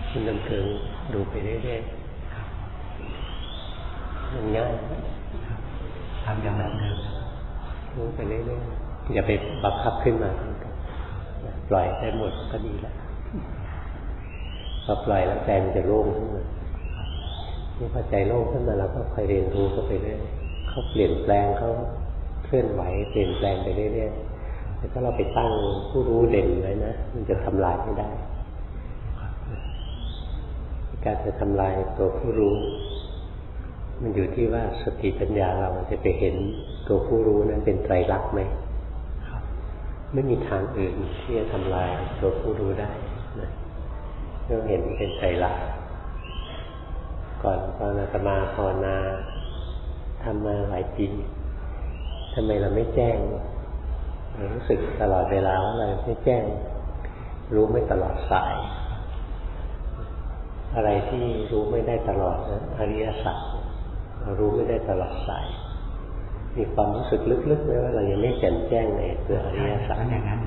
คุณดำเกิงดูไปเรื่อยๆมันง่ายทำอย่างแบบเดิมรู้ไปเรื่อยๆอย่าไปบังคับขึ้นมาปล่อยได้หมดก็ดีแล้วพอปล่อยแล้วใจมันจะโล่งขึ้นมานี่พอใจโล่งขึ้นมาเราก็คอยเรียนรู้เข้าไปเรื่อยเขาเปลี่ยนแปลงเขาเคลื่อนไหวเปลี่ยนแปลงไปเรื่อยๆแต่ถ้าเราไปตั้งผู้รู้เด่นไว้นะมันจะทำลายไม่ได้การจะทำลายตัวผู้รู้มันอยู่ที่ว่าสติปัญญาเราจะไปเห็นตัวผู้รู้นั้นเป็นไตรลักษณ์ไหมไม่มีทางอื่นที่จะทำลายตัวผู้รู้ได้นะเราเห็นเป็นไตรลักษณ์ก่อนตอนอาตมาภาวนาทำมาหลายปีทำไมเราไม่แจ้งเรารู้สึกตลอดเวลาว่าเราไม่แจ้งรู้ไม่ตลอดสายอะไรที่รู้ไม่ได้ตลอดนะอริยสัจเรารู้ไม่ได้ตลอดสายมีความรู้สึกลึกๆไหมว่าเรายังไม่แจ่มแจ้งในตัวอริยสัจอย่างนั้น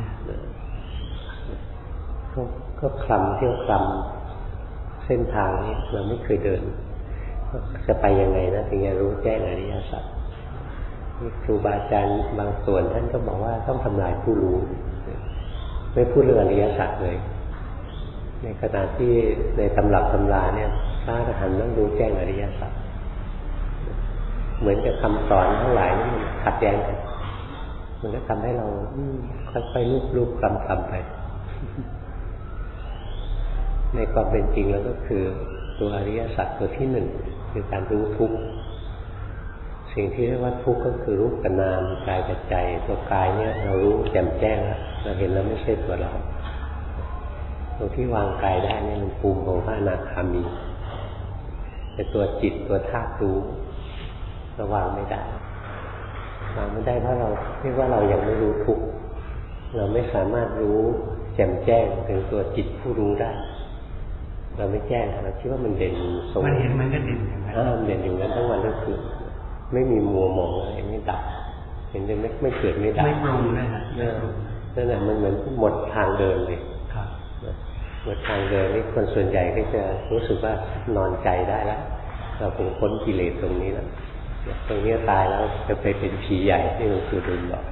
ก็คลำเที่ยวคลำเส้นทางนี้เราไม่เคยเดินจะไปยังไงนะถึงจะรู้แจ้งอริยสัจครูบาอาจารย์บางส่วนท่านก็บอกว่าต้องทำลายผู้รู้ไม่พูดเรื่องอริยสัจเลยในขณะที่ในตำรับตำราเนี่ยพระอรหันต์ต้องรู้แจ้งอริยสัจเหมือนกับคำสอนทั้งหลายนี่มันขัดแย้งกันมันก็ทำให้เราค่อยๆลูบๆคลำๆไปในความเป็นจริงแล้วก็คือตัวอริยสัจตัวที่หนึ่งคือการรู้ทุกข์สิ่งที่เรียกว่าทุกข์ก็คือรูปกับนามกายกับใจตัวกายเนี่ยเรารู้แจ่มแจ้งแล้วเราเห็นแล้วไม่ใช่ตัวเราตรงที่วางกายได้เนี่ยมันภูมิของพระอนาคามีแต่ตัวจิตตัวธาตุรู้เราวางไม่ได้วางไม่ได้เพราะเราเรียกว่าเรายังไม่รู้ทุกข์เราไม่สามารถรู้แจ่มแจ้งถึงตัวจิตผู้รู้ได้เราไม่แจ้งเราคิดว่ามันเด่นทรงมันเห็นมันก็เด่นอย่างนั้นเด่นอยู่นั้นทั้งวันทั้งคืนไม่มีมัวมองอะไรไม่ดับเห็นจะไม่เกิดไม่ดับไม่ปรุงเลยนะนั่นแหละมันเหมือนหมดทางเดินเลยหมดทางเดินนี่คนส่วนใหญ่ก็จะรู้สึกว่านอนใจได้แล้วเราคงพ้นกิเลสตรงนี้แล้วตรงนี้ตายแล้วจะไปเป็นผีใหญ่ที่มันคือดุลหรอก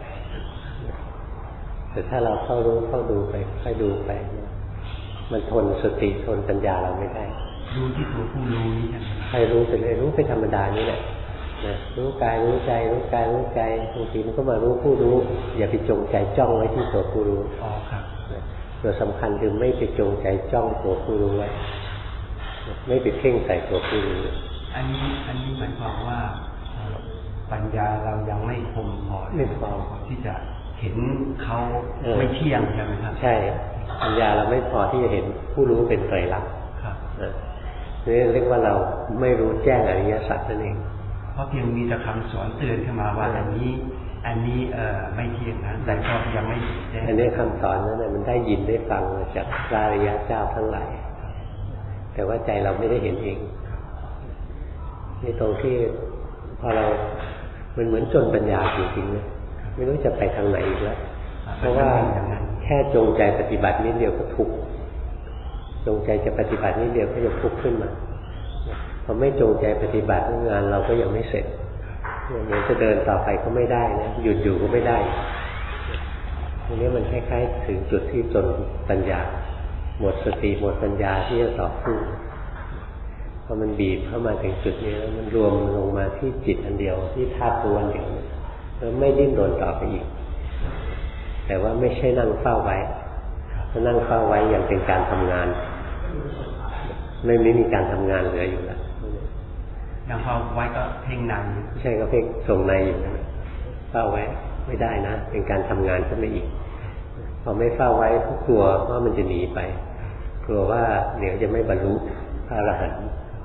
แต่ถ้าเราเข้ารู้เข้าดูไปค่อยดูไปมันทนสติทนปัญญาเราไม่ได้รู้ที่ตัวผู้รู้นี่ใครรู้ไปเลยรู้ไปธรรมดานี่แหละนะรู้กายรู้ใจรู้กายรู้ใจบางทีมันก็มารู้ผู้รู้อย่าไปจงใจจ้องไว้ที่ตัวผู้รู้ครับตัวสำคัญคือไม่ไปจงใจจ้องตัวผู้รู้ไว้ไม่ไปเพ่งใส่ตัวผู้รู้อันนี้หมายความว่าปัญญาเรายังไม่คมพอที่จะเห็นเขาไม่เที่ยงใช่ไหมครับใช่ปัญญาเราไม่พอที่จะเห็นผู้รู้เป็นไตรลักษณ์นี่เรียกว่าเราไม่รู้แจ้งอริยสัจนั่นเองเพราะเพียงมีแต่คำสอนเตือนขึ้นมาว่าอันนี้ไม่เที่ยงนะแต่ก็ยังไม่แจ้งอันนี้คำสอนนั้นมันได้ยินได้ฟังมาจากพระอริยเจ้าทั้งหลายแต่ว่าใจเราไม่ได้เห็นเองนี่ตรงที่พอเรามันเหมือนจนปัญญาจริงๆนะไม่รู้จะไปทางไหนอีกแล้วเพราะว่าแค่จงใจปฏิบัตินิดเดียวก็ทุกข์จงใจจะปฏิบัตินิดเดียวก็จะทุกข์ขึ้นมาพอไม่จงใจปฏิบัติงานเราก็ยังไม่เสร็จอย่างนี้จะเดินต่อไปก็ไม่ได้นะหยุดอยู่ก็ไม่ได้ทีนี้มันคล้ายๆถึงจุดที่จนปัญญาหมดสติหมดปัญญาที่จะต่อสู้พอมันบีบเข้ามาถึงจุดนี้แล้วมันรวมลงมาที่จิตอันเดียวที่ธาตุรู้อันเดียวแล้วไม่ดิ้นรนต่อไปอีกแต่ว่าไม่ใช่นั่งเฝ้าไว้ถ้านั่งเฝ้าไว้ยังเป็นการทำงานไม่มีการทำงานเหลืออยู่แล้วยังเฝ้าไว้ก็เพ่งในใช่ก็เพ่งส่งในอยู่นะเฝ้าไว้ไม่ได้นะเป็นการทำงานขึ้นมาอีกพอไม่เฝ้าไว้ก็กลัวว่ามันจะหนีไปกลัวว่าเดี๋ยวจะไม่บรรลุพระอรหันต์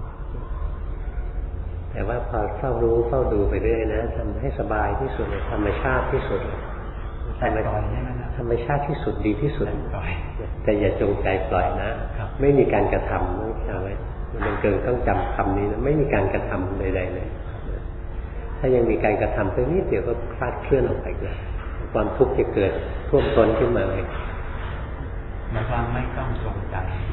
แต่ว่าพอเฝ้ารู้เฝ้าดูไปเรื่อยนะทำให้สบายที่สุดเลยธรรมชาติที่สุดเลยธรรมชาติที่สุดดีที่สุดแต่อย่าจงใจปล่อยนะไม่มีการกระทำต้องจำไว้มันเกินต้องจำคำนี้นะไม่มีการกระทำใดๆเลยถ้ายังมีการกระทำเพียงนิดเดียวก็คลาดเคลื่อนออกไปเลยความทุกข์จะเกิดท่วมท้นขึ้นมาเลยหมายความไม่ต้องจงใจ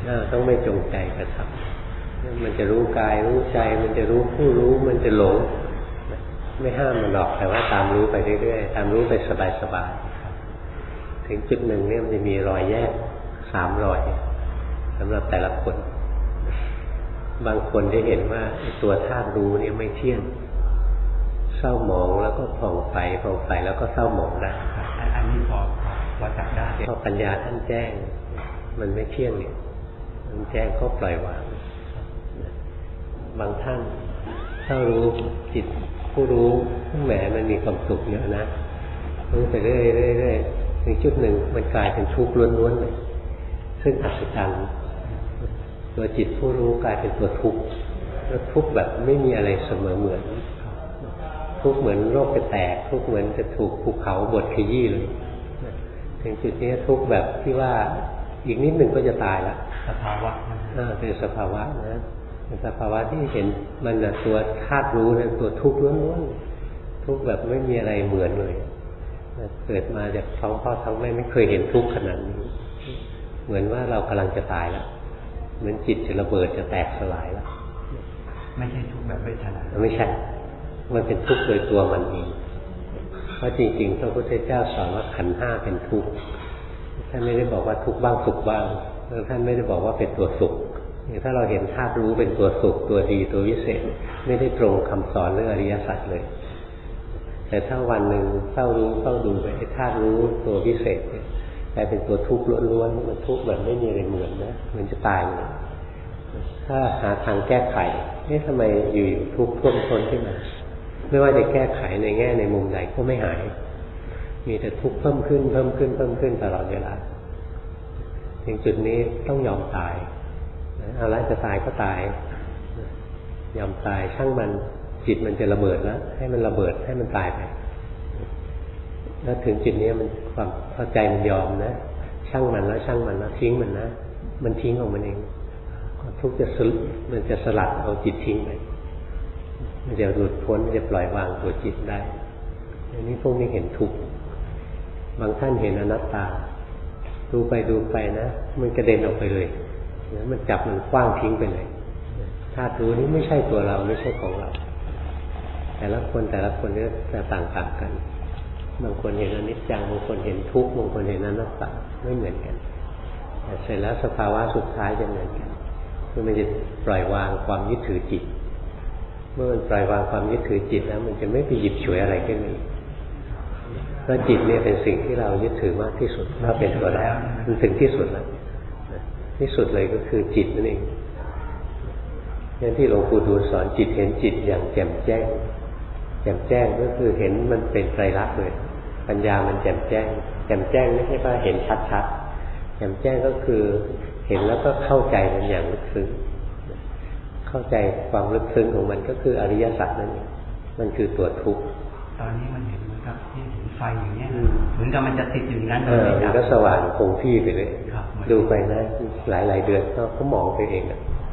ต้องไม่จงใจกระทำมันจะรู้กายรู้ใจมันจะรู้ผู้รู้มันจะหลงไม่ห้ามมันหรอกแต่ว่าตามรู้ไปเรื่อยๆตามรู้ไปสบายๆถึงจุดหนึ่งเนี่ยมันจะมีรอยแยก3 รอยสำหรับแต่ละคนบางคนได้เห็นว่าตัวธาตุรู้เนี่ยไม่เที่ยงเศร้าหมองแล้วก็ผ่องใสแล้วก็เศร้าหมองได้อันนี้พอจับได้พอปัญญาท่านแจ้งมันไม่เที่ยงเนี่ยมันแจ้งก็ปล่อยวางบางท่านถ้ารู้จิตผู้รู้แหมมันมีความสุขเยอะนะรู้ไปเรื่อยๆถึงจุดหนึ่งมันกลายเป็นทุกข์ล้วนๆเลยซึ่งอัศจรรย์ตัวจิตผู้รู้กลายเป็นตัวทุกข์แล้วทุกข์แบบไม่มีอะไรเสมอเหมือนทุกข์เหมือนโรคจะแตกทุกข์เหมือนจะถูกภูเขาบดขยี้เลยถึงจุดนี้ทุกข์แบบที่ว่าอีกนิดหนึ่งก็จะตายละสภาวะเป็นสภาวะนะเป็นสภาวะที่เห็นมันนะตัวธาตุรู้นะตัวทุกข์ล้วนๆทุกข์แบบไม่มีอะไรเหมือนเลยเกิดมาจากท้องพ่อท้องแม่ไม่เคยเห็นทุกข์ขนาดนี้เหมือนว่าเรากำลังจะตายแล้วเหมือนจิตจะระเบิดจะแตกสลายแล้วไม่ใช่ทุกข์แบบเวทนาไม่ใช่มันเป็นทุกข์โดยตัวมันเองเพราะจริงๆพระพุทธเจ้าสอนว่าขันธ์ 5เป็นทุกข์ท่านไม่ได้บอกว่าทุกข์บ้างสุขบ้างแล้วท่านไม่ได้บอกว่าเป็นตัวสุขถ้าเราเห็นธาตุรู้เป็นตัวสุขตัวดีตัววิเศษไม่ได้ตรงคำสอนเรื่องอริยสัจเลยแต่ถ้าวันหนึ่งเฝ้ารู้เฝ้าดูไปธาตุรู้ตัววิเศษเนี่ยกลายเป็นตัวทุกข์ล้วนๆมันทุกข์แบบไม่มีอะไรเหมือนนะมันจะตายเลยถ้าหาทางแก้ไขทำไมอยู่ทุกข์ท่วมท้นขึ้นมาไม่ว่าจะแก้ไขในแง่ในมุมไหนก็ไม่หายมีแต่ทุกข์เพิ่มขึ้นตลอดเวลาถึงจุดนี้ต้องยอมตายเอาละจะตายก็ตายยอมตายช่างมันจิตมันจะระเบิดแล้วให้มันระเบิดให้มันตายไปแล้วถึงจุดนี้มันความเข้าใจมันยอมนะช่างมันแล้วทิ้งมันนะมันทิ้งของมันเองทุกข์มันจะสลัดเอาจิตทิ้งไปมันจะหลุดพ้นมันจะปล่อยวางตัวจิตได้อันนี้พวกนี้เห็นทุกข์บางท่านเห็นอนัตตาดูไปนะมันกระเด็นออกไปเลยมันจับมันคว้างทิ้งไปเลยธาตุรู้นี้ไม่ใช่ตัวเราไม่ใช่ของเราแต่ละคนเนี่ยจะต่างกันบางคนเห็นอนิจจังบางคนเห็นทุกข์บางคนเห็นอนัตตาไม่เหมือนกันแต่เสร็จแล้วสภาวะสุดท้ายจะเหมือนกันคือมันจะปล่อยวางความยึดถือจิตเมื่อมันปล่อยวางความยึดถือจิตแล้วมันจะไม่ไปหยิบฉวยอะไรขึ้นมาอีกเพราะจิตเนี่ยเป็นสิ่งที่เรายึดถือมากที่สุดถ้าเป็นตัวเรามันถึงที่สุดแล้วที่สุดเลยก็คือจิตนั่นเองอย่างที่หลวงปู่ดูลสอนจิตเห็นจิตอย่างแจ่มแจ้งก็คือเห็นมันเป็นไตรลักษณ์เลยปัญญามันแจ่มแจ้งไม่ใช่ว่าเห็นชัดๆแจ่มแจ้งก็คือเห็นแล้วก็เข้าใจมันอย่างลึกซึ้งเข้าใจความลึกซึ้งของมันก็คืออริยสัจนั่นเองมันคือตัวทุกข์ตอนนี้มันเห็นเหมือนกับที่เห็นไฟอย่างเงี้ยเหมือนกับมันจะติดอยู่นั้นมันก็สว่างคงที่ไปเลยดูไปนะหลายเดือนก็มองไปเอง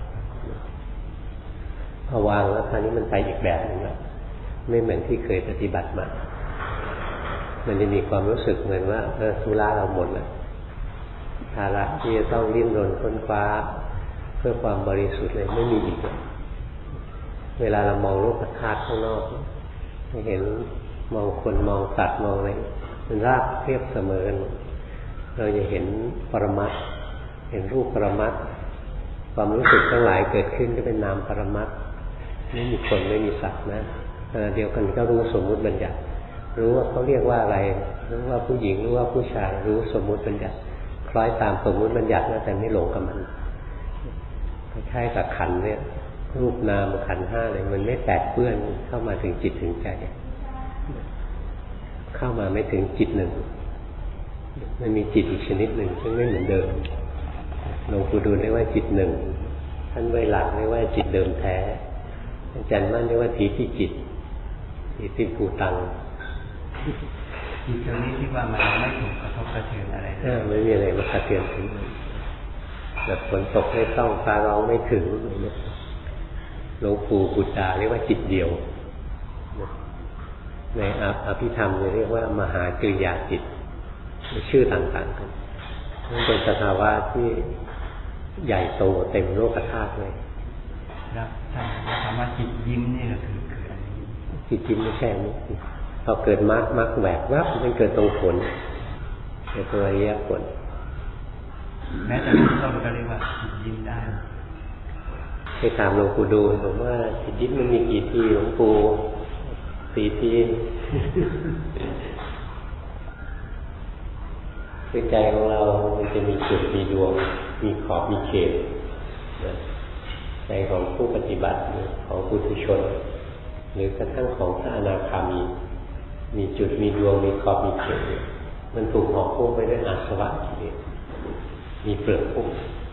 พอวางแล้วคราวนี้มันไปอีกแบบนึงแล้วไม่เหมือนที่เคยปฏิบัติมามันจะมีความรู้สึกเหมือนว่าธุระเราหมดแล้วภาระที่จะต้องดิ้นรนค้นคว้าเพื่อความบริสุทธิ์เลยไม่มีอีกเวลาเรามองโลกธาตุข้างนอกเห็นมองคนมองสัตว์มองอะไรมันราบเทียบเสมอกันเราจะเห็นปรมัตถ์เห็นรูปปรมัตถ์ความรู้สึกทั้งหลายเกิดขึ้นก็เป็นนามปรมัตถ์ไม่มีคนไม่มีสัตว์นะเดียวกันก็รู้สมมุติบัญญัติรู้ว่าเขาเรียกว่าอะไรรู้ว่าผู้หญิงรู้ว่าผู้ชายรู้สมมุติบัญญัติคล้อยตามสมมุติบัญญัตินะแต่ไม่หลงกับมันคล้ายๆกับขันธ์เนี่ยรูปนามขันธ์ 5เลยมันไม่แตกเปื้อนเข้ามาถึงจิตถึงใจเข้ามาไม่ถึงจิตหนึ่งมันมีจิตอีกชนิดหนึ่งซึ่งไม่เหมือนเดิมหลวงปู่ดูลเรียกว่าจิตหนึ่งท่านไว้หลักเรียกว่าจิตเดิมแท้อาจารย์มั่นเรียกว่าทีที่จิตทีที่ภูตังจิตตรงนี้ที่ว่ามันไม่ถูกกระทบกระเทือนอะไรไม่มีอะไรมากระเทือนถึงแบบฝนตกไม่ต้องฟ้าร้องไม่ถึงหลวงปู่บุตรดาเรียกว่าจิตเดียวในอภิธรรมเรียกว่ามหากริยาจิตชื่อต่างๆกันนั่นเป็นสภาวะที่ใหญ่โตเต็มโลกธาตุเลยแล้วคำว่าจิตยิ้มนี่คืออะไรจิตยิ้มไม่ใช่นี้พอเกิดมรรคแหวกวับมันเกิดตรงผลเกิดตัวอริยผลแม้แต่เราก็เรียกว่าจิตยิ้มได้ไปถามหลวงปู่ดูลผมว่าจิตยิ้มมันมีกี่ทีหลวงปู่4 ทีคือใจของเรามันจะมีจุดมีดวงมีขอบมีเขตใจของผู้ปฏิบัติของปุถุชนหรือกระทั่งของพระอนาคามีจุดมีดวงมีขอบมีเขตมันถูกห่อหุ้มไปด้วยอาสวะกิเลสมีเปลือกหุ้ม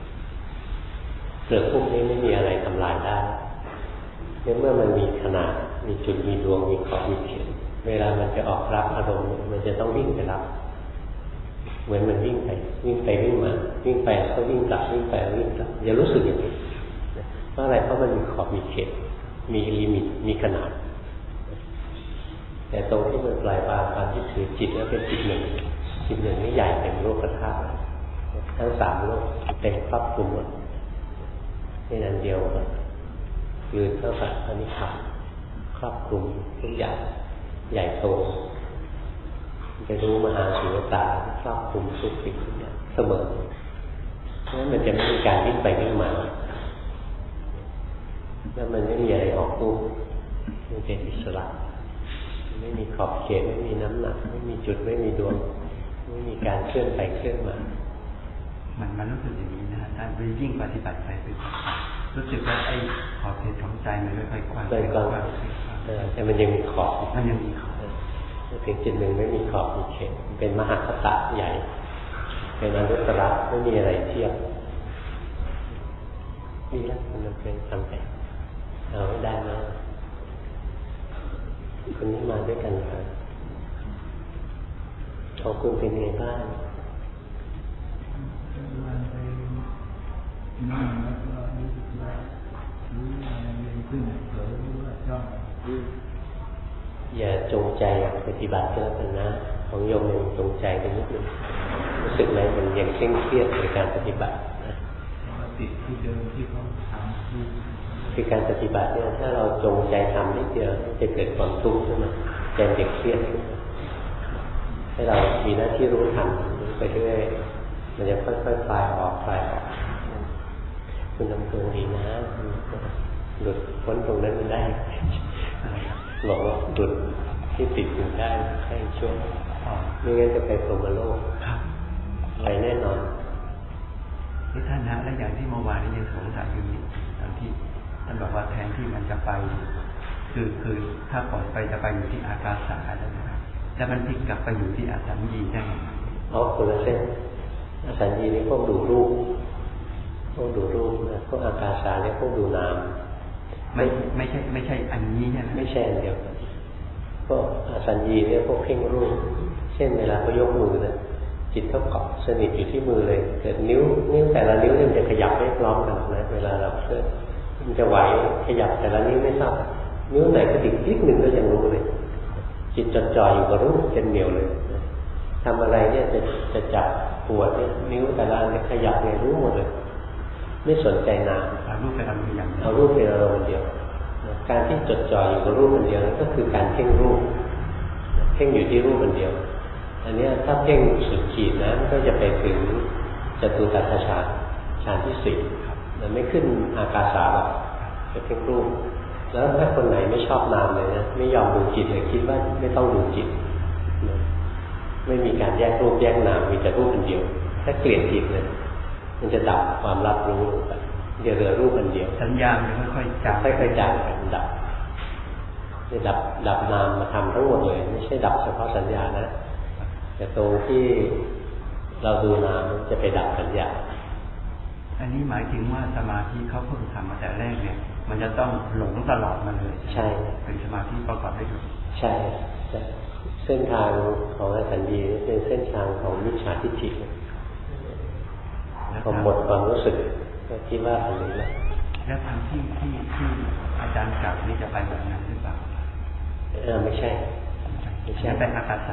นี้ไม่มีอะไรทำลายได้เมื่อมันมีขนาดมีจุดมีดวงมีขอบมีเขตเวลามันจะออกรับอารมณ์มันจะต้องวิ่งไปรับเหมือนมันวิ่งไปวิ่งมาวิ่งไปก็วิ่งกลับวิ่งไปวิ่งกลับอย่ารู้สึกอย่างนี้เพราะอะไรเพราะมันมีขอบมีเขตมีลิมิตมีขนาดแต่ตรงที่มันปลายวางการที่ถือจิตแล้วเป็นจิตหนึ่งนี่ใหญ่เต็มโลกธาตุทั้ง3 โลกเต็มครอบคลุมหมดนี่อันเดียวยืนเท่ากับอนิจจ์ครอบคลุมทุกอย่างใหญ่โตจะรู้มหาสุญญตาครอบคลุมทุกสิ่งทุกอย่างเสมอเพราะฉะนั้นมันจะไม่มีการวิ่งไปวิ่งมาแล้วมันไม่มีอะไรออกตู้มันเป็นอิสระไม่มีขอบเขตไม่มีน้ำหนักไม่มีจุดไม่มีดวงไม่มีการเคลื่อนไปเคลื่อนมามันรู้สึกอย่างนี้นะท่านไปยิ่งปฏิบัติไปรู้สึกว่าไอ้ขอบเขตของใจมันค่อยๆกว้างแต่มันยังมีขอบถึงจุดหนึ่งไม่มีขอบมีเขตเป็นมหาคตะใหญ่เป็นอนุตตรไม่มีอะไรเทียบนี่แหละมันเป็นทำไปเอาไม่ได้นะคนนี้มาด้วยกันครับของคุณเป็นไงบ้างนั่งแล้วก็รู้สึกว่ารู้อะไรเองขึ้นเผลอรู้ว่าชอบอย่าจงใจปฏิบัติก็แล้วกันนะของโยมยังจงใจกันนิดนึงรู้สึกไหมมันยังเคร่งเครียดในการปฏิบัตินะติดที่เดิมที่เขาทำคือการปฏิบัติเนี่ยถ้าเราจงใจทำนิดเดียวจะเกิดความทุกข์ขึ้นมาใจเด็กเครียดขึ้นมาให้เรามีหน้าที่รู้ทันไปเรื่อยมันจะค่อยๆคลายออกคุณทำตัวดีนะหลุดพ้นตรงนั้นมันได้หลอกว่าหลุดที่ติดอยู่ได้แค่ช่วงไม่งั้นจะไปพรหมโลกไปแน่นอนที่ท่านนะและอย่างที่เมื่อวานนี้ยังสงสัยอยู่นี่ตอนที่ท่านบอกว่าแทนที่มันจะไปคือถ้าปล่อยไปจะไปอยู่ที่อากาศอะไรนะครับแล้วมันพลิกกลับไปอยู่ที่อสัญญีได้คนละเส้นอสัญญีนี่พวกดูรูปนะพวกอากาศเนี่ยพวกดูนามไม่ใช่อันนี้ใช่ไหมไม่ใช่อันเดียวกันพวกอสัญญีเนี่ยพวกเพ่งรูปเช่นเวลาเขายกมือนะจิตเขาเกาะสนิทอยู่ที่มือเลยเกิดนิ้วแต่ละนิ้วมันจะขยับไม่พร้อมกันนะเวลาเราเคลื่อนมันจะไหวขยับแต่ละนิ้วไม่ทราบนิ้วไหนกระดิกนิดนึงก็ยังรู้เลยจิตจดจ่ออยู่กับรูปเป็นเหนียวเลยทำอะไรเนี่ยจะจับปวดเนี่ยนิ้วแต่ละอันขยับเนี่ยรู้หมดเลยไม่สนใจนามเอารูปเป็นอารมณ์อย่างเอารูปเป็นอารมณ์เดียวการที่จดจ่ออยู่กับรูปอันเดียวนั่นก็คือการเพ่งรูปเพ่งอยู่ที่รูปอันเดียวอันนี้ถ้าเพ่งสุดขีดนะก็จะไปถึงจตุตัฏฐฌานที่4มันไม่ขึ้นอากาสาหรอกจะเพ่งรูปแล้วถ้าคนไหนไม่ชอบนามเลยนะไม่ยอมดูจิตเลยคิดว่าไม่ต้องดูจิตไม่มีการแยกรูปแยกนามมีแต่รูปอันเดียวถ้าเกลียดจิตเลยมันจะดับความรับรู้ไปเดี๋ยวเหลือรูปอันเดียวสัญญามันค่อยๆจางไปดับจะดับนามมาทำทั้งหมดเลยไม่ใช่ดับเฉพาะสัญญานะแต่ตรงที่เราดูนามจะไปดับสัญญาอันนี้หมายถึงว่าสมาธิเขาเพิ่งทำมาแต่แรกเนี่ยมันจะต้องหลงตลอดมาเลยใช่เป็นสมาธิประกอบได้ด้วยใช่เส้นทางของอสัญญีเป็นเส้นทางของมิจฉาทิฏฐิพอหมดความรู้สึกก็คิดว่าอันนี้แหละแล้วทางที่อาจารย์กล่าวนี่จะไปแบบนั้นหรือเปล่าไม่ใช่เป็นอากาศ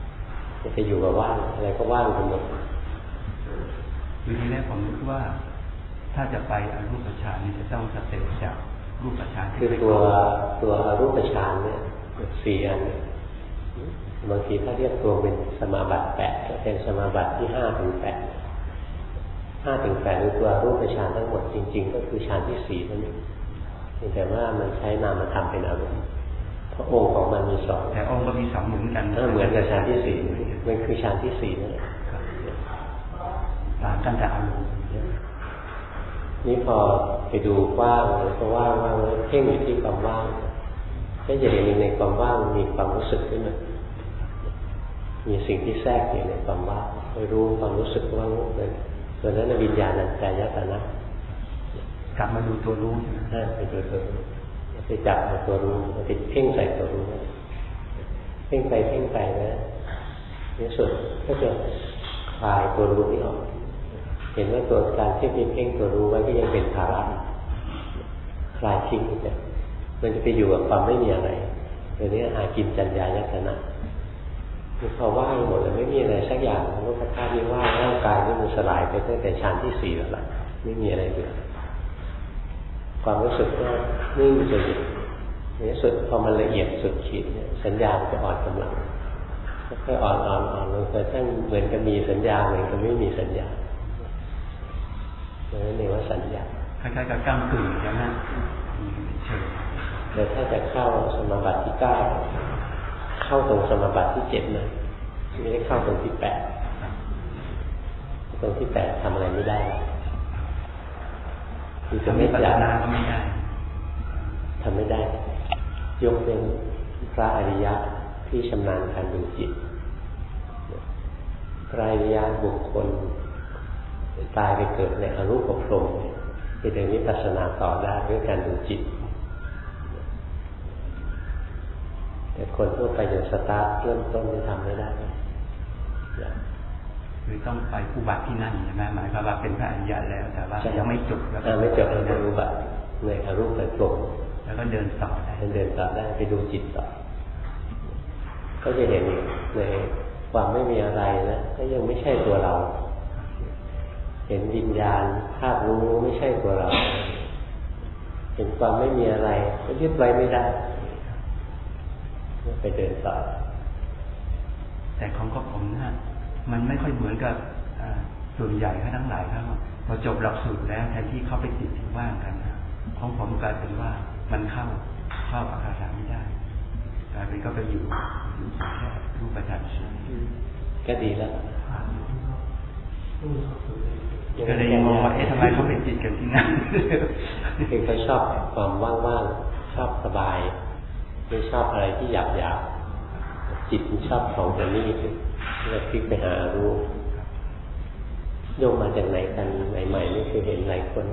จะอยู่กับว่างอะไรก็ว่างไปหมดทีนี้ผมคิดว่าถ้าจะไปอรูปฌานนี่จะต้องสเต็ปจากรูปฌานคือตัวอรูปฌานเนี่ย4 อันบางทีถ้าเรียกตัวเป็นสมาบัติ8ก็เป็นสมาบัติที่5 ถึง 8 5 ถึง 8คือตัวรูปฌานทั้งหมดจริงๆก็คือฌานที่4นั่นเองแต่ว่ามันใช้นามธรรมเป็นอารมณ์เพราะองค์ของมันมี2 แต่องค์ก็มี2เหมือนกันเหมือนกับฌานที่4มันคือฌานที่4นั่นแหละต่างกันแต่อารมณ์นี่พอไปดูว่างก็ว่างเพ่งอยู่ที่ความว่างก็จะเห็นในความว่างมีความรู้สึกขึ้นมามีสิ่งที่แทรกอยู่ในความว่างไปรู้ความรู้สึกว่างเลยส่วนนั้นวิญญาณัญจายตนะกลับมาดูตัวรู้ใช่ไหมไปดูตัวรู้ไปจับตัวรู้ไปเพ่งใส่ตัวรู้เพ่งไปนะในสุดก็จะคลายตัวรู้นี้ออกเห็นว่าตัวการที่มีเพ่งตัวรู้ไว้ก็ยังเป็นภาระคลายทิ้งไปมันจะไปอยู่กับความไม่มีอะไรเดี๋ยวนี้หากินจัญญายตนะคือพอว่างหมดเลยไม่มีอะไรสักอย่างโลกธาตุนี้ว่างร่างกายนี่มันสลายไปตั้งแต่ฌานที่4แล้วล่ะไม่มีอะไรเหลือความรู้สึกว่านิ่งจะอยู่ในสุดพอมันละเอียดสุดขีดเนี่ยสัญญาจะอ่อนกำลังค่อยๆอ่อนลงจนทั้งเหมือนกับมีสัญญาเหมือนกับไม่มีสัญญานั่นเรียกว่าสัญญาคล้ายๆกับก้ามกึ่งอย่างนั้นแต่ถ้าจะเข้าสมาบัติที่9เข้าตรงสมาบัติที่7นะไม่ได้เข้าตรงที่8ตรงที่8ทำอะไรไม่ได้คือจะไม่จับก็ไม่ได้ทำไม่ได้ยกเป็นพระอริยะที่ชำนาญการดูจิตพระอริยะบุคคลตายไปเกิดในอรูปพรหมจะเดินวิปัสสนาต่อได้ด้วยการดูจิตแต่คนทั่วไปอย่างสตาร์ทเริ่มต้นจะทำไม่ได้คือต้องไปอุบัติที่นั่นใช่ไหมหมายความว่าเป็นพระอริยะแล้วแต่ว่ายังไม่จบไม่จบในอุบัติในอรูปในพรหมแล้วก็เดินต่อได้ไปดูจิตต่อก็จะเห็นอีกในความไม่มีอะไรนะก็ยังไม่ใช่ตัวเราเห็นวิญญาณธาตุรู้ไม่ใช่ตัวเราเห็นความไม่มีอะไรก็ยึดไว้ไม่ได้ไปเดินต่อแต่ของผมนะมันไม่ค่อยเหมือนกับส่วนใหญ่ทั้งหลายครับพอจบหลักสูตรแล้วแทนที่เขาไปติดที่ว่างกันของผมกลายเป็นว่ามันเข้าอาคาสาไม่ได้กลายเป็นก็ไปอยู่แค่รูปฌานก็ดีแล้วก็เลยมองว่าทำไมเขาเป็นจิตกันที่นั่นคือเขาชอบความว่างๆชอบสบายไม่ชอบอะไรที่หยาบจิตมันชอบของแบบนี้เลยพลิกไปหารู้โยมมาจากไหนกันใหม่ๆนี่คือเห็นหลายคน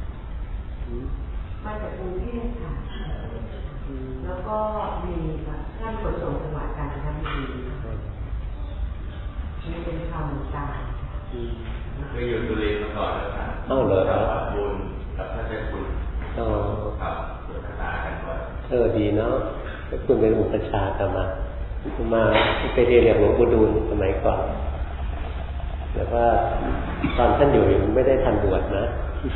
มาจากกรุงเทพค่ะแล้วก็มีท่านขนส่งจังหวัดกาญจนบุรีนี่เป็นคำตาเคยอยู่ตุลีมาก่อนแล้วครับเหรอครับบุญกับพระเจ้าคุณครับเกิดตากันก่อนดีเนาะคุณเป็นอุปชากันมาไปเรียนหลวงปู่ดูลสมัยก่อนแต่ว่าตอนท่านอยู่ไม่ได้ทันบวชนะ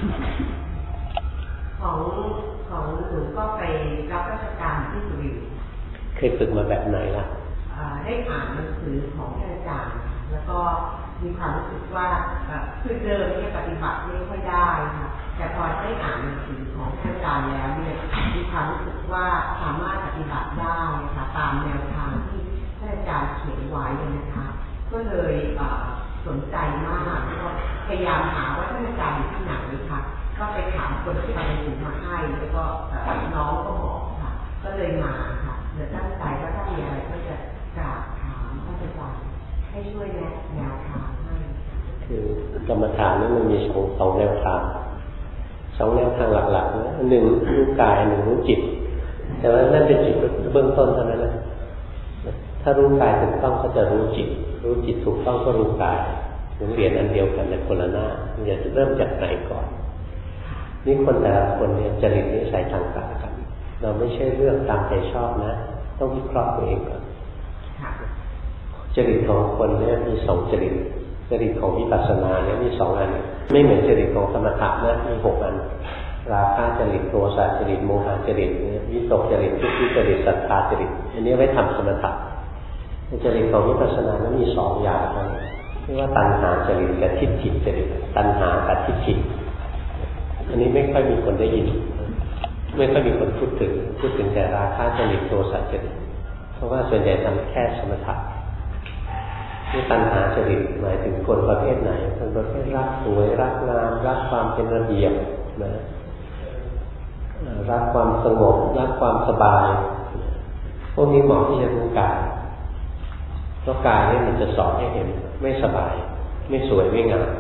ของหนูก็ไปรับราชการที่สุรินทร์เคยฝึกมาแบบไหนล่ะได้อ่านหนังสือของอาจารย์แล้วก็มีความรู้สึกว่าคือเดิมเนี่ยปฏิบัติไม่ค่อยได้ค่ะแต่พอได้อ่านหนังสือของอาจารย์แล้วเนี่ยมีความรู้สึกว่าสามารถปฏิบัติได้ค่ะตามแนวทางที่ท่านอาจารย์เขียนไว้นะคะก็เลยสนใจมากก็พยายามหาว่าท่านอาจารย์อยู่ที่ไหนค่ะก็ไปถามคนที่เอาหนังสือมาให้แล้วก็น้องก็บอกค่ะก็เลยมาค่ะเดี๋ยวตั้งใจว่าถ้ามีอะไรก็จะกราบถามท่านอาจารย์ให้ช่วยแนะแนวทางให้คือกรรมฐานนั้นมันมีสองแนวทางหลักๆนะหนึ่งรู้กายหนึ่งรู้จิตแต่ว่านั่นเป็นจิตเบื้องต้นเท่านั้นนะถ้ารู้กายถูกต้องก็จะรู้จิตถูกต้องก็รู้กายเหมือนเรียนอันเดียวกันแต่คนละหน้ามันจะเริ่มจากไหนก่อนนี่คนแต่ละคนเนี่ยจริตนิสัยต่างๆกันเราไม่ใช่เรื่องตามใจชอบนะต้องวิเคราะห์ตัวเองก่อนจริตของคนเนี่ยมี2 จริตของวิปัสสนาเนี่ยมี2 อันไม่เหมือนจริตของสมถะนะมี6 อันราคะจริตโทสะจริตโมหะจริตวิตกจริตทุกข์จริตศรัทธาจริตอันนี้ไว้ทำสมถะจริตของวิปัสสนานั้นมี2 อย่างเท่านั้นเรียกว่าตัณหาจริตกับทิฏฐิจริตตัณหากับทิฏฐิอันนี้ไม่ค่อยมีคนได้ยินไม่ค่อยมีคนพูดถึงแต่ราคะจริตโทสะจริตเพราะว่าส่วนใหญ่ทำแค่สมถะนี่ตัณหาจริตหมายถึงคนประเภทไหนคนประเภทรักสวยรักงามรักความเป็นระเบียบนะรักความสงบรักความสบายพวกนี้เหมาะที่จะรู้กายเพราะกายนี่มันจะสอนให้เห็นไม่สบายไม่สวยไม่งาม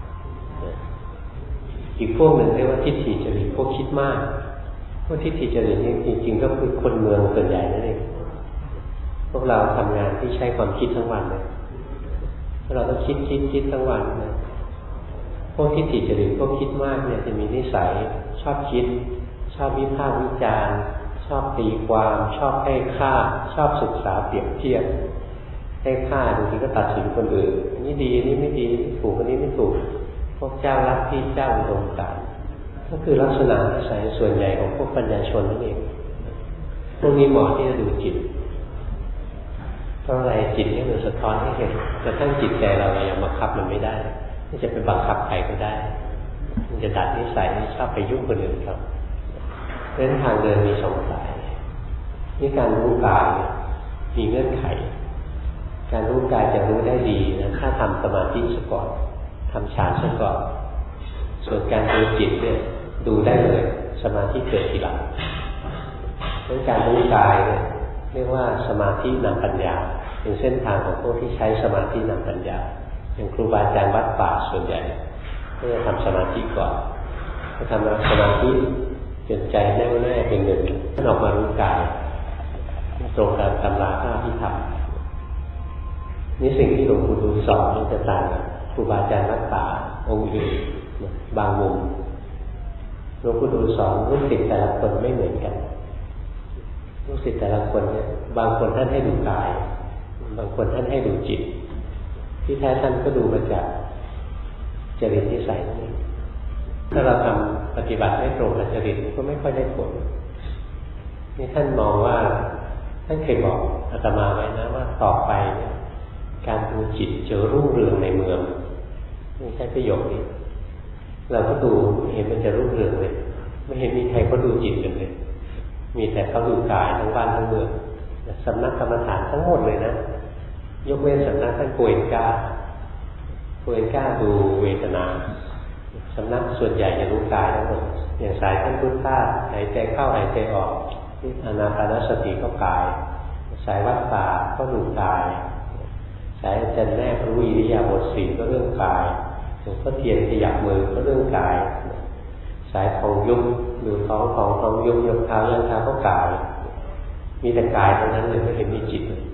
อีกพวกหนึ่งเรียกว่าทิฏฐิจริตพวกคิดมากพวกทิฏฐิจริตนี่จริงๆก็คือคนเมืองส่วนใหญ่นั่นเองพวกเราทำงานที่ใช้ความคิดทั้งวันเลยเราต้องคิดทั้งวันนะพวกทิฏฐิจริตพวกคิดมากเนี่ยจะมีนิสัยชอบคิดชอบวิพากษ์วิจารณ์ชอบตีความชอบให้ค่าชอบศึกษาเปรียบเทียบให้ค่าบางทีก็ตัดสินคนอื่นอันนี้ดีอันนี้ไม่ดีถูกอันนี้ไม่ถูกพวกเจ้าลัทธิเจ้าอุดมการณ์ก็คือลักษณะนิสัยส่วนใหญ่ของพวกปัญญาชนนั่นเองพวกนี้เหมาะที่จะดูจิตเพราะอะไรจิตนี่มันสะท้อนให้เห็นกระทั่งจิตใจเรายังบังคับมันไม่ได้ไม่จะไปบังคับใครก็ได้มันจะดัดนิสัยชอบไปยุ่งคนอื่นครับเส้นทางเดินมี2 สายนี่การรู้กายมีเงื่อนไขการรู้กายจะรู้ได้ดีนะถ้าทำสมาธิซะก่อนทำฌานซะก่อนส่วนการดูจิตเนี่ยดูได้เลยสมาธิเกิดทีหลังเพราะการรู้กายเนี่ยเรียกว่าสมาธินำปัญญาเป็นเส้นทางของพวกที่ใช้สมาธินำปัญญาอย่างครูบาอาจารย์วัดป่าส่วนใหญ่ก็จะทำสมาธิก่อนพอทำสมาธิจนใจแน่วแน่เป็นหนึ่งท่านออกมารู้กายตรงกับตำราพระอภิธรรมนี่สิ่งที่หลวงปู่ดูลสอนมันจะต่างกับครูบาอาจารย์วัดป่าองค์อื่นบางมุมหลวงปู่ดูลสอนลูกศิษย์แต่ละคนไม่เหมือนกันลูกศิษย์แต่ละคนเนี่ยบางคนท่านให้ดูกายบางคนท่านให้ดูจิตที่แท้ท่านก็ดูมาจากจริตนิสัยนั่นเองถ้าเราทำปฏิบัติไม่ตรงกับจริตก็ไม่ค่อยได้ผลนี่ท่านมองว่าท่านเคยบอกอาตมาไว้นะว่าต่อไปเนี่ยการดูจิตจะรุ่งเรืองในเมืองไม่ใช่ประโยคนี้เราก็ดูเห็นมันจะรุ่งเรืองเลยไม่เห็นมีใครเขาดูจิตกันเลยมีแต่เขาดูกายทั้งบ้านทั้งเมืองสำนักกรรมฐานทั้งหมดเลยนะยกเว้นสำนักท่านโกเอนกาดูเวทนาสำนักส่วนใหญ่จะรู้กายทั้งหมดอย่างสายท่านพุทธะหายใจเข้าหายใจออกอานาปานสติก็กายสายวัดป่าก็ดูกายสายอาจารย์แนบรู้อิริยาบถ 4ก็เรื่องกายหลวงพ่อเทียนขยับมือก็เรื่องกายสายของยุบดูท้องยุบยกเท้าย่างเท้าก็กายมีแต่กายเท่านั้นเลยไม่เห็นมีจิตเลย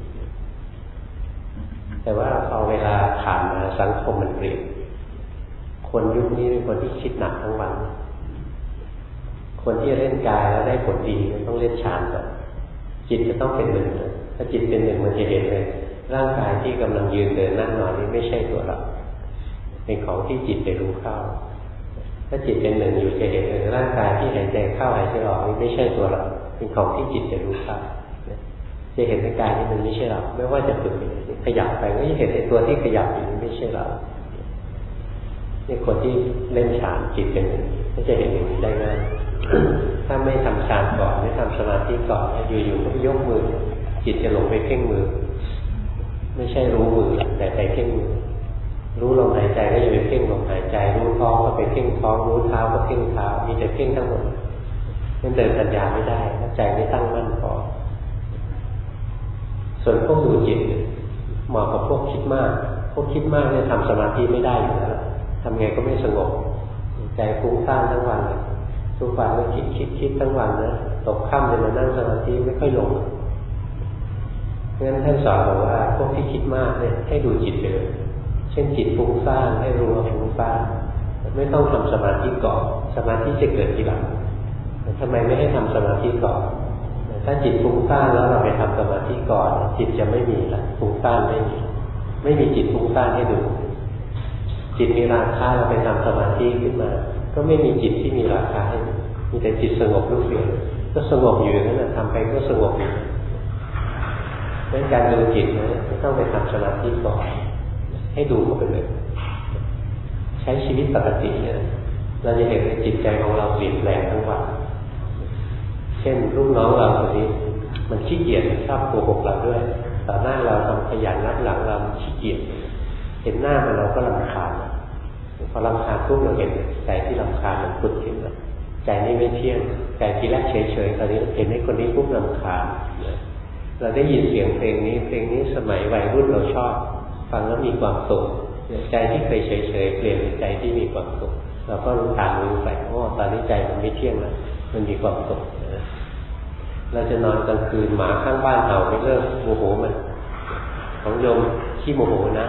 แต่ว่าพอเวลาผ่านมาสังคมมันเปลี่ยนคนยุคนี้เป็นคนที่คิดหนักทั้งวันคนที่เล่นกายแล้วได้ผลดีต้องเล่นฌานก่อนจิตจะต้องเป็นหนึ่งถ้าจิตเป็นหนึ่งมันจะเห็นเลยร่างกายที่กำลังยืนเดินนั่งนอนนี้ไม่ใช่ตัวเราเป็นของที่จิตไปรู้เข้าถ้าจิตเป็นหนึ่งอยู่จะเห็นเลยร่างกายที่หายใจเข้าหายใจออกนี้ไม่ใช่ตัวเราเป็นของที่จิตจะรู้เข้าจะเห็นในกายนี้มันไม่ใช่เราไม่ว่าจะฝึกขยับไปก็จะเห็นในตัวที่ขยับอยู่นี้ไม่ใช่เรานี่คนที่เล่นฌานจิตเป็นหนึ่งก็จะเห็นอย่างนี้ได้ง่ายถ้าไม่ทำฌานก่อนไม่ทำสมาธิก่อนอยู่ๆก็ไปยกมือจิตจะหลงไปเพ่งมือไม่ใช่รู้มือแต่ไปเพ่งมือรู้ลมหายใจก็จะไปเพ่งลมหายใจรู้ท้องก็ไปเพ่งท้องรู้เท้าก็เพ่งเท้ามีแต่เพ่งทั้งหมดนั่นเดินปัญญาไม่ได้ใจไม่ตั้งมั่นพอส่วนพวกดูจิตเหมาะกับพวกคิดมากเนี่ยทำสมาธิไม่ได้อยู่แล้วทำไงก็ไม่สงบใจฟุ้งซ่านทั้งวันทุกวันก็คิดทั้งวันนะตกค่ำเลยมานั่งสมาธิไม่ค่อยลงงั้นท่านสอนบอกว่าพวกที่คิดมากเนี่ยให้ดูจิตไปเลยเช่นจิตฟุ้งซ่านให้รู้ว่าฟุ้งซ่านไม่ต้องทำสมาธิก่อนสมาธิจะเกิดทีหลังทำไมไม่ให้ทำสมาธิก่อนถ้าจิตฟุ้งซ่านแล้วเราไปทำสมาธิก่อนจิตจะไม่มีละฟุ้งซ่านไม่มีจิตฟุ้งซ่านให้ดูจิตมีราคะเราไปทำสมาธิขึ้นมาก็ไม่มีจิตที่มีราคะให้มีแต่จิตสงบรู้เดียวก็สงบอยู่นั่นแหละทำไปก็สงบอยู่เพราะฉะนั้นการดูจิตนะไม่ต้องไปทำสมาธิก่อนให้ดูเข้าไปเลยใช้ชีวิตปกติเนี่ยเราจะเห็นจิตใจของเราเปลี่ยนแปลงทั้งวันเช่นลูกน้องเราคนนี้มันขี้เกียจชอบโกหกเราด้วยต่อหน้าเราทำขยันรับหลังเราขี้เกียจเห็นหน้ามันเราก็รำคาญพอรำคาญปุ๊บเราเห็นใจที่รำคาญมันพุดขึ้นมาใจนี้ไม่เที่ยงใจทีแรกเฉยๆตอนนี้เห็นไอ้คนนี้ปุ๊บรำคาญเราได้ยินเสียงเพลงนี้สมัยวัยรุ่นเราชอบฟังแล้วมีความสุขใจที่เคยเฉยๆเปลี่ยนเป็นใจที่มีความสุขเราก็ตามรู้ไปตอนนี้ใจมันไม่เที่ยงแล้วมันมีความสุขเราจะนอนกลางคืนหมาข้างบ้านเห่าไม่เลิกโมโหมันของโยมขี้โมโหนะ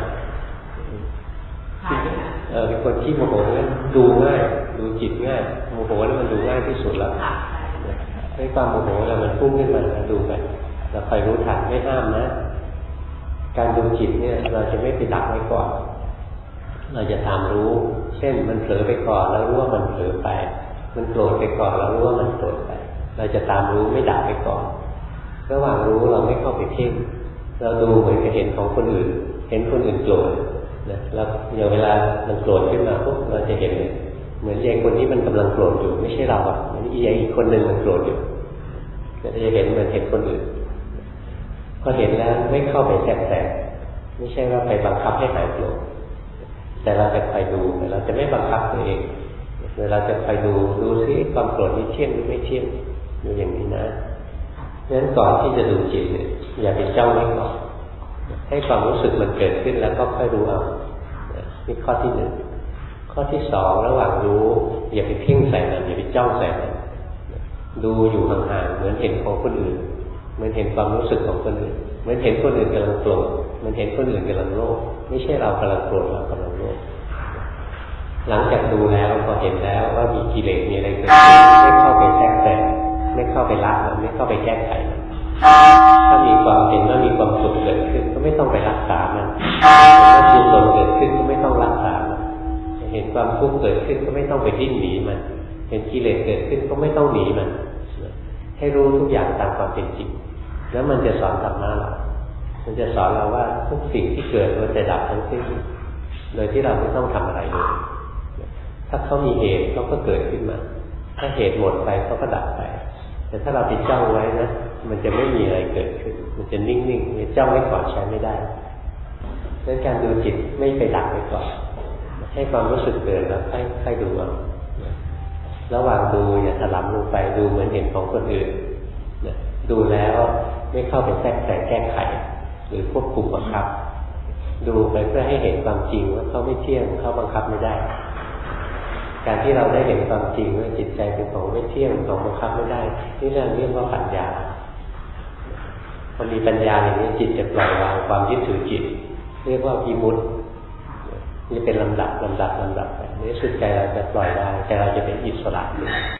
เป็นคนขี้โมโหงั้นดูง่ายดูจิตง่ายโมโหแล้วมันดูง่ายที่สุดแล้วด้วยความโมโหแล้วมันพุ่งขึ้นมาดูไปเราคอยรู้ทันไม่ห้ามนะการดูจิตเนี่ยเราจะไม่ไปดักไว้ก่อนเราจะตามรู้เช่นมันเผลอไปก่อนแล้วรู้ว่ามันเผลอไปมันโกรธไปก่อนแล้วรู้ว่ามันโกรธไปเราจะตามรู้ไม่ดักไปก่อนระหว่างรู้เราไม่เข้าไปเพ่งเราดูเหมือนกับเห็นของคนอื่นเห็นคนอื่นโกรธนะแล้วอย่างเวลามันโกรธขึ้นมาปุ๊บเราจะเห็นเลยเหมือนยายคนนี้มันกำลังโกรธอยู่ไม่ใช่เราอ่ะมันอีกคนหนึ่งมันโกรธอยู่เราจะเห็นเหมือนเห็นคนอื่นพอเห็นแล้วไม่เข้าไปแทรกแซงไม่ใช่ว่าไปบังคับให้หายโกรธแต่เราจะคอยดูแต่เราจะไม่บังคับตัวเองเวลาจะคอยดูซิความโกรธนี้เที่ยงหรือไม่เที่ยงดูอย่างนี้นะเพราะฉะนั้นก่อนที่จะดูจิตเนี่ยอย่าไปจ้องไว้ก่อนให้ความรู้สึกมันเกิดขึ้นแล้วก็ค่อยรู้เอานี่ข้อที่หนึ่งข้อที่สองระหว่างรู้อย่าไปเพ่งใส่มันอย่าไปจ้องใส่มันดูอยู่ห่างๆเหมือนเห็นของคนอื่นเหมือนเห็นความรู้สึกของคนอื่นเหมือนเห็นคนอื่นกำลังโกรธเหมือนเห็นคนอื่นกำลังโลภไม่ใช่เรากำลังโกรธเรากำลังโลภหลังจากดูแล้วพอเห็นแล้วว่ามีกิเลสมีอะไรเกิดขึ้นไม่เข้าไปแทรกแซงไม่เข้าไปละมันไม่เข้าไปแก้ไขมันถ้ามีความเห็นว่ามีความสุขเกิดขึ้นก็ไม่ต้องไปรักษามันเห็นว่ากุศลเกิดขึ้นก็ไม่ต้องรักษามันเห็นความทุกข์เกิดขึ้นก็ไม่ต้องไปดิ้นหนีมันเห็นกิเลสเกิดขึ้นก็ไม่ต้องหนีมันให้รู้ทุกอย่างตามความเป็นจริงแล้วมันจะสอนธรรมะเรามันจะสอนเราว่าทุกสิ่งที่เกิดมันจะดับทั้งสิ้นโดยที่เราไม่ต้องทำอะไรเลยถ้าเขามีเหตุเขาก็เกิดขึ้นมาถ้าเหตุหมดไปเขาก็ดับไปแต่ถ้าเราไปจ้องไว้นะมันจะไม่มีอะไรเกิดขึ้นมันจะนิ่งๆจ้องไว้ก่อนใช้ไม่ได้ดังนั้นการดูจิตไม่ไปดักไว้ก่อนให้ความรู้สึกเกิดแล้วค่อยดูเอาระหว่างดูอย่าถลำลงไปดูเหมือนเห็นของคนอื่นดูแล้วไม่เข้าไปแทรกแซงแก้ไขหรือควบคุมบังคับดูไปเพื่อให้เห็นความจริงว่าเขาไม่เที่ยงเขาบังคับไม่ได้การที่เราได้เห็นความจริงว่าจิตใจเป็นของไม่เที่ยงของบังคับไม่ได้นี่เรียกว่าปัญญาพอมีปัญญาอย่างนี้จิตจะปล่อยวางความยึดถือจิตเรียกว่าวิมุตตินี่เป็นลำดับไปในสุดใจเราจะปล่อยได้ใจเราจะเป็นอิสระ